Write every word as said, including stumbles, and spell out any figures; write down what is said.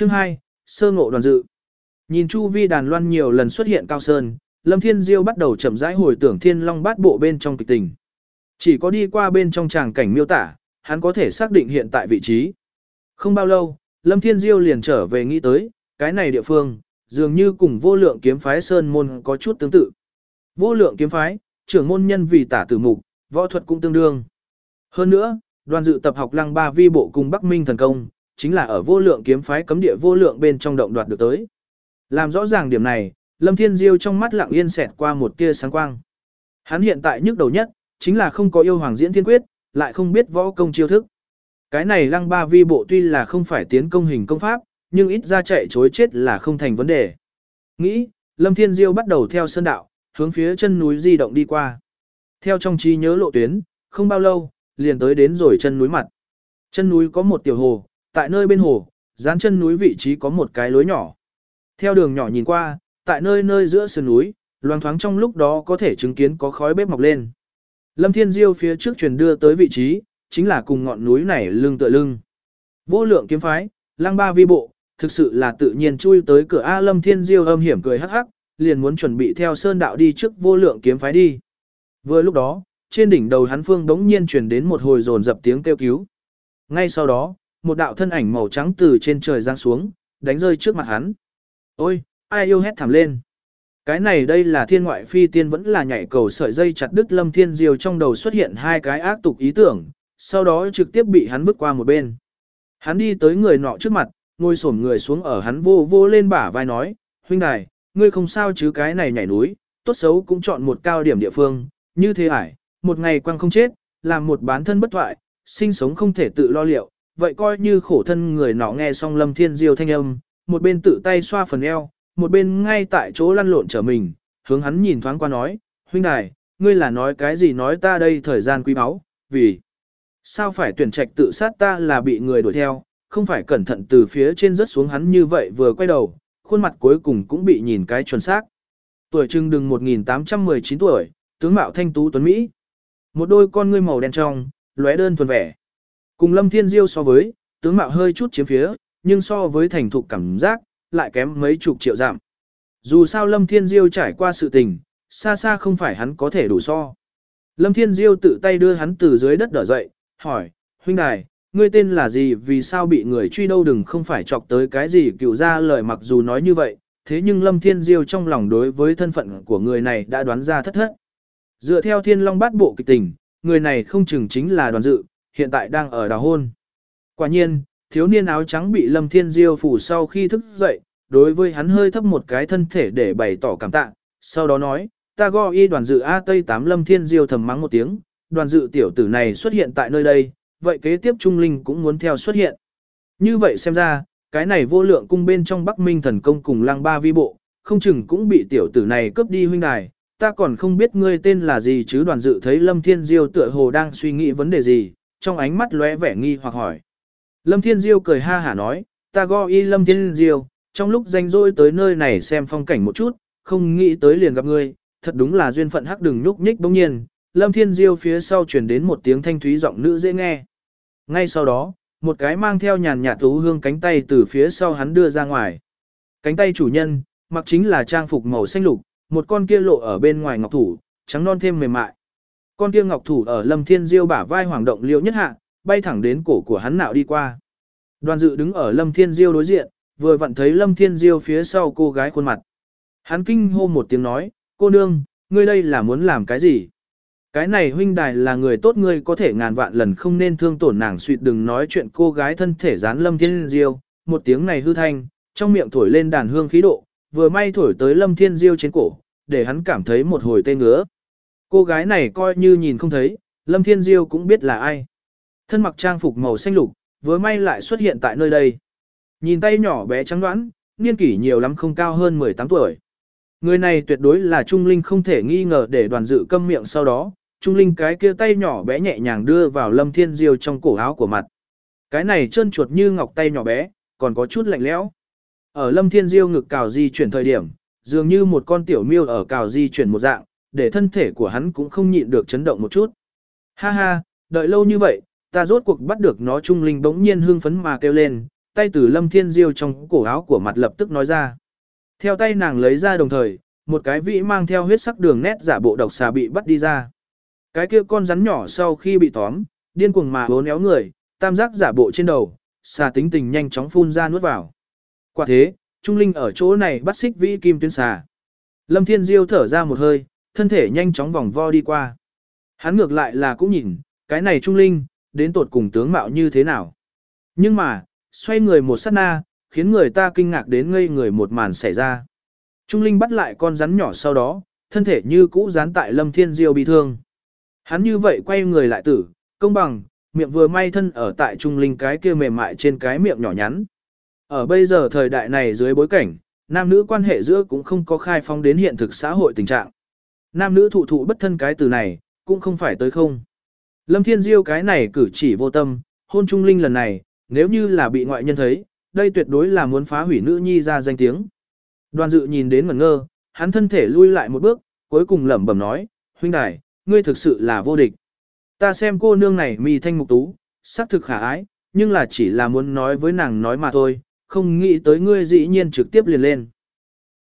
Chương hai, sơ ngộ Đoàn Dự. Nhìn chu vi đàn loan nhiều lần xuất hiện cao sơn, Lâm Thiên Diêu bắt đầu chậm rãi hồi tưởng Thiên Long Bát Bộ bên trong kịch tình. Chỉ có đi qua bên trong tràng cảnh miêu tả, hắn có thể xác định hiện tại vị trí. Không bao lâu, Lâm Thiên Diêu liền trở về nghĩ tới, cái này địa phương, dường như cùng vô lượng kiếm phái sơn môn có chút tương tự. Vô lượng kiếm phái, trưởng môn nhân vì tả tử mục, võ thuật cũng tương đương. Hơn nữa, Đoàn Dự tập học Lăng Ba Vi Bộ cùng Bắc Minh thần công, chính là ở vô lượng kiếm phái cấm địa vô lượng bên trong động đoạt được tới. Làm rõ ràng điểm này, Lâm Thiên Diêu trong mắt lặng yên xẹt qua một tia sáng quang. Hắn hiện tại nhức đầu nhất, chính là không có yêu Hoàng Diễn Thiên Quyết, lại không biết võ công chiêu thức. Cái này Lăng Ba Vi Bộ tuy là không phải tiến công hình công pháp, nhưng ít ra chạy chối chết là không thành vấn đề. Nghĩ, Lâm Thiên Diêu bắt đầu theo sơn đạo, hướng phía chân núi di động đi qua. Theo trong trí nhớ lộ tuyến, không bao lâu, liền tới đến rồi chân núi mặt. Chân núi có một tiểu hồ, tại nơi bên hồ, dán chân núi vị trí có một cái lối nhỏ. Theo đường nhỏ nhìn qua, tại nơi nơi giữa sườn núi, loang thoáng trong lúc đó có thể chứng kiến có khói bếp mọc lên. Lâm Thiên Diêu phía trước truyền đưa tới vị trí, chính là cùng ngọn núi này lưng tựa lưng. Vô lượng kiếm phái, Lăng Ba Vi Bộ, thực sự là tự nhiên chui tới cửa A. Lâm Thiên Diêu âm hiểm cười hắc hắc, liền muốn chuẩn bị theo sơn đạo đi trước vô lượng kiếm phái đi. Vừa lúc đó, trên đỉnh đầu hắn phương đống nhiên truyền đến một hồi dồn dập tiếng kêu cứu. Ngay sau đó, một đạo thân ảnh màu trắng từ trên trời giáng xuống, đánh rơi trước mặt hắn. Ôi, ai yêu hét thảm lên. Cái này đây là thiên ngoại phi tiên vẫn là nhảy cầu sợi dây chặt đứt Lâm Thiên Diêu trong đầu xuất hiện hai cái ác tục ý tưởng, sau đó trực tiếp bị hắn vứt qua một bên. Hắn đi tới người nọ trước mặt, ngồi xổm người xuống ở hắn vô vô lên bả vai nói, huynh đài, ngươi không sao chứ, cái này nhảy núi, tốt xấu cũng chọn một cao điểm địa phương, như thế ải, một ngày quăng không chết, làm một bán thân bất thoại, sinh sống không thể tự lo liệu, vậy coi như khổ thân. Người nọ nghe xong Lâm Thiên Diêu thanh âm, một bên tự tay xoa phần eo, một bên ngay tại chỗ lăn lộn trở mình, hướng hắn nhìn thoáng qua nói, huynh đài, ngươi là nói cái gì, nói ta đây thời gian quý báu, vì sao phải tuyển trạch tự sát, ta là bị người đuổi theo, không phải cẩn thận từ phía trên rớt xuống. Hắn như vậy vừa quay đầu, khuôn mặt cuối cùng cũng bị nhìn cái chuẩn xác. Tuổi trưng đừng một nghìn tám trăm mười chín tuổi, tướng mạo thanh tú tuấn Mỹ. Một đôi con ngươi màu đen trong, lóe đơn thuần vẻ. Cùng Lâm Thiên Diêu so với, tướng mạo hơi chút chiếm phía, nhưng so với thành thục cảm giác, lại kém mấy chục triệu giảm. Dù sao Lâm Thiên Diêu trải qua sự tình, xa xa không phải hắn có thể đủ so. Lâm Thiên Diêu tự tay đưa hắn từ dưới đất đỡ dậy, hỏi, huynh đài, ngươi tên là gì, vì sao bị người truy đâu, đừng không phải chọc tới cái gì cựu ra lời. Mặc dù nói như vậy, thế nhưng Lâm Thiên Diêu trong lòng đối với thân phận của người này đã đoán ra thất thất. Dựa theo Thiên Long Bát Bộ kịch tình, người này không chừng chính là Đoàn Dự, hiện tại đang ở đào hôn. Quả nhiên, thiếu niên áo trắng bị Lâm Thiên Diêu phủ sau khi thức dậy, đối với hắn hơi thấp một cái thân thể để bày tỏ cảm tạ, sau đó nói, ta go y Đoàn Dự A Tây tám. Lâm Thiên Diêu thầm mắng một tiếng, Đoàn Dự tiểu tử này xuất hiện tại nơi đây, vậy kế tiếp Trung Linh cũng muốn theo xuất hiện. Như vậy xem ra, cái này vô lượng cung bên trong Bắc Minh thần công cùng Lăng Ba Vi Bộ, không chừng cũng bị tiểu tử này cướp đi. Huynh đài, ta còn không biết ngươi tên là gì chứ. Đoàn Dự thấy Lâm Thiên Diêu tựa hồ đang suy nghĩ vấn đề gì, trong ánh mắt lóe vẻ nghi hoặc hỏi. Lâm Thiên Diêu cười ha hả nói, ta go y Lâm Thiên Diêu, trong lúc rảnh rỗi tới nơi này xem phong cảnh một chút, không nghĩ tới liền gặp ngươi, thật đúng là duyên phận. Hắc đừng nhúc nhích. Bỗng nhiên, Lâm Thiên Diêu phía sau truyền đến một tiếng thanh thúy giọng nữ dễ nghe. Ngay sau đó, một cái mang theo nhàn nhạt tú hương cánh tay từ phía sau hắn đưa ra ngoài. Cánh tay chủ nhân, mặc chính là trang phục màu xanh lục, một con kia lộ ở bên ngoài ngọc thủ, trắng non thêm mềm mại. Con kia ngọc thủ ở Lâm Thiên Diêu bả vai hoàng động liễu nhất hạ, bay thẳng đến cổ của hắn nạo đi qua. Đoàn Dự đứng ở Lâm Thiên Diêu đối diện, vừa vặn thấy Lâm Thiên Diêu phía sau cô gái khuôn mặt. Hắn kinh hô một tiếng nói, cô nương, ngươi đây là muốn làm cái gì? Cái này huynh đài là người tốt, ngươi có thể ngàn vạn lần không nên thương tổn nàng. Suýt đừng nói chuyện, cô gái thân thể dán Lâm Thiên Diêu, một tiếng này hư thanh, trong miệng thổi lên đàn hương khí độ, vừa may thổi tới Lâm Thiên Diêu trên cổ, để hắn cảm thấy một hồi tê ngứa. Cô gái này coi như nhìn không thấy, Lâm Thiên Diêu cũng biết là ai. Thân mặc trang phục màu xanh lục, vừa may lại xuất hiện tại nơi đây. Nhìn tay nhỏ bé trắng đoán, niên kỷ nhiều lắm không cao hơn mười tám tuổi. Người này tuyệt đối là Trung Linh không thể nghi ngờ. Để Đoàn Dự câm miệng, sau đó, Trung Linh cái kia tay nhỏ bé nhẹ nhàng đưa vào Lâm Thiên Diêu trong cổ áo của mặt. Cái này trơn chuột như ngọc tay nhỏ bé, còn có chút lạnh lẽo. Ở Lâm Thiên Diêu ngực cào di chuyển thời điểm, dường như một con tiểu miêu ở cào di chuyển một dạng, để thân thể của hắn cũng không nhịn được chấn động một chút. Ha ha, đợi lâu như vậy, ta rốt cuộc bắt được nó. Trung Linh bỗng nhiên hưng phấn mà kêu lên, tay từ Lâm Thiên Diêu trong cổ áo của mặt lập tức nói ra. Theo tay nàng lấy ra đồng thời, một cái vĩ mang theo huyết sắc đường nét giả bộ độc xà bị bắt đi ra. Cái kia con rắn nhỏ sau khi bị tóm, điên cuồng mà hố néo người, tam giác giả bộ trên đầu, xà tính tình nhanh chóng phun ra nuốt vào. Quả thế, Trung Linh ở chỗ này bắt xích vĩ kim tuyến xà. Lâm Thiên Diêu thở ra một hơi, thân thể nhanh chóng vòng vo đi qua. Hắn ngược lại là cũng nhìn, cái này Trung Linh, đến tột cùng tướng mạo như thế nào. Nhưng mà, xoay người một sát na, khiến người ta kinh ngạc đến ngây người một màn xảy ra. Trung Linh bắt lại con rắn nhỏ sau đó, thân thể như cũ dán tại Lâm Thiên Diêu bị thương. Hắn như vậy quay người lại tử, công bằng, miệng vừa may thân ở tại Trung Linh cái kia mềm mại trên cái miệng nhỏ nhắn. Ở bây giờ thời đại này dưới bối cảnh, nam nữ quan hệ giữa cũng không có khai phóng đến hiện thực xã hội tình trạng. Nam nữ thụ thụ bất thân cái từ này, cũng không phải tới không. Lâm Thiên Diêu cái này cử chỉ vô tâm, hôn Trung Linh lần này, nếu như là bị ngoại nhân thấy, đây tuyệt đối là muốn phá hủy nữ nhi ra danh tiếng. Đoàn Dự nhìn đến ngẩn ngơ, hắn thân thể lui lại một bước, cuối cùng lẩm bẩm nói, huynh đài, ngươi thực sự là vô địch. Ta xem cô nương này mi thanh mục tú, sắc thực khả ái, nhưng là chỉ là muốn nói với nàng nói mà thôi, không nghĩ tới ngươi dĩ nhiên trực tiếp liền lên.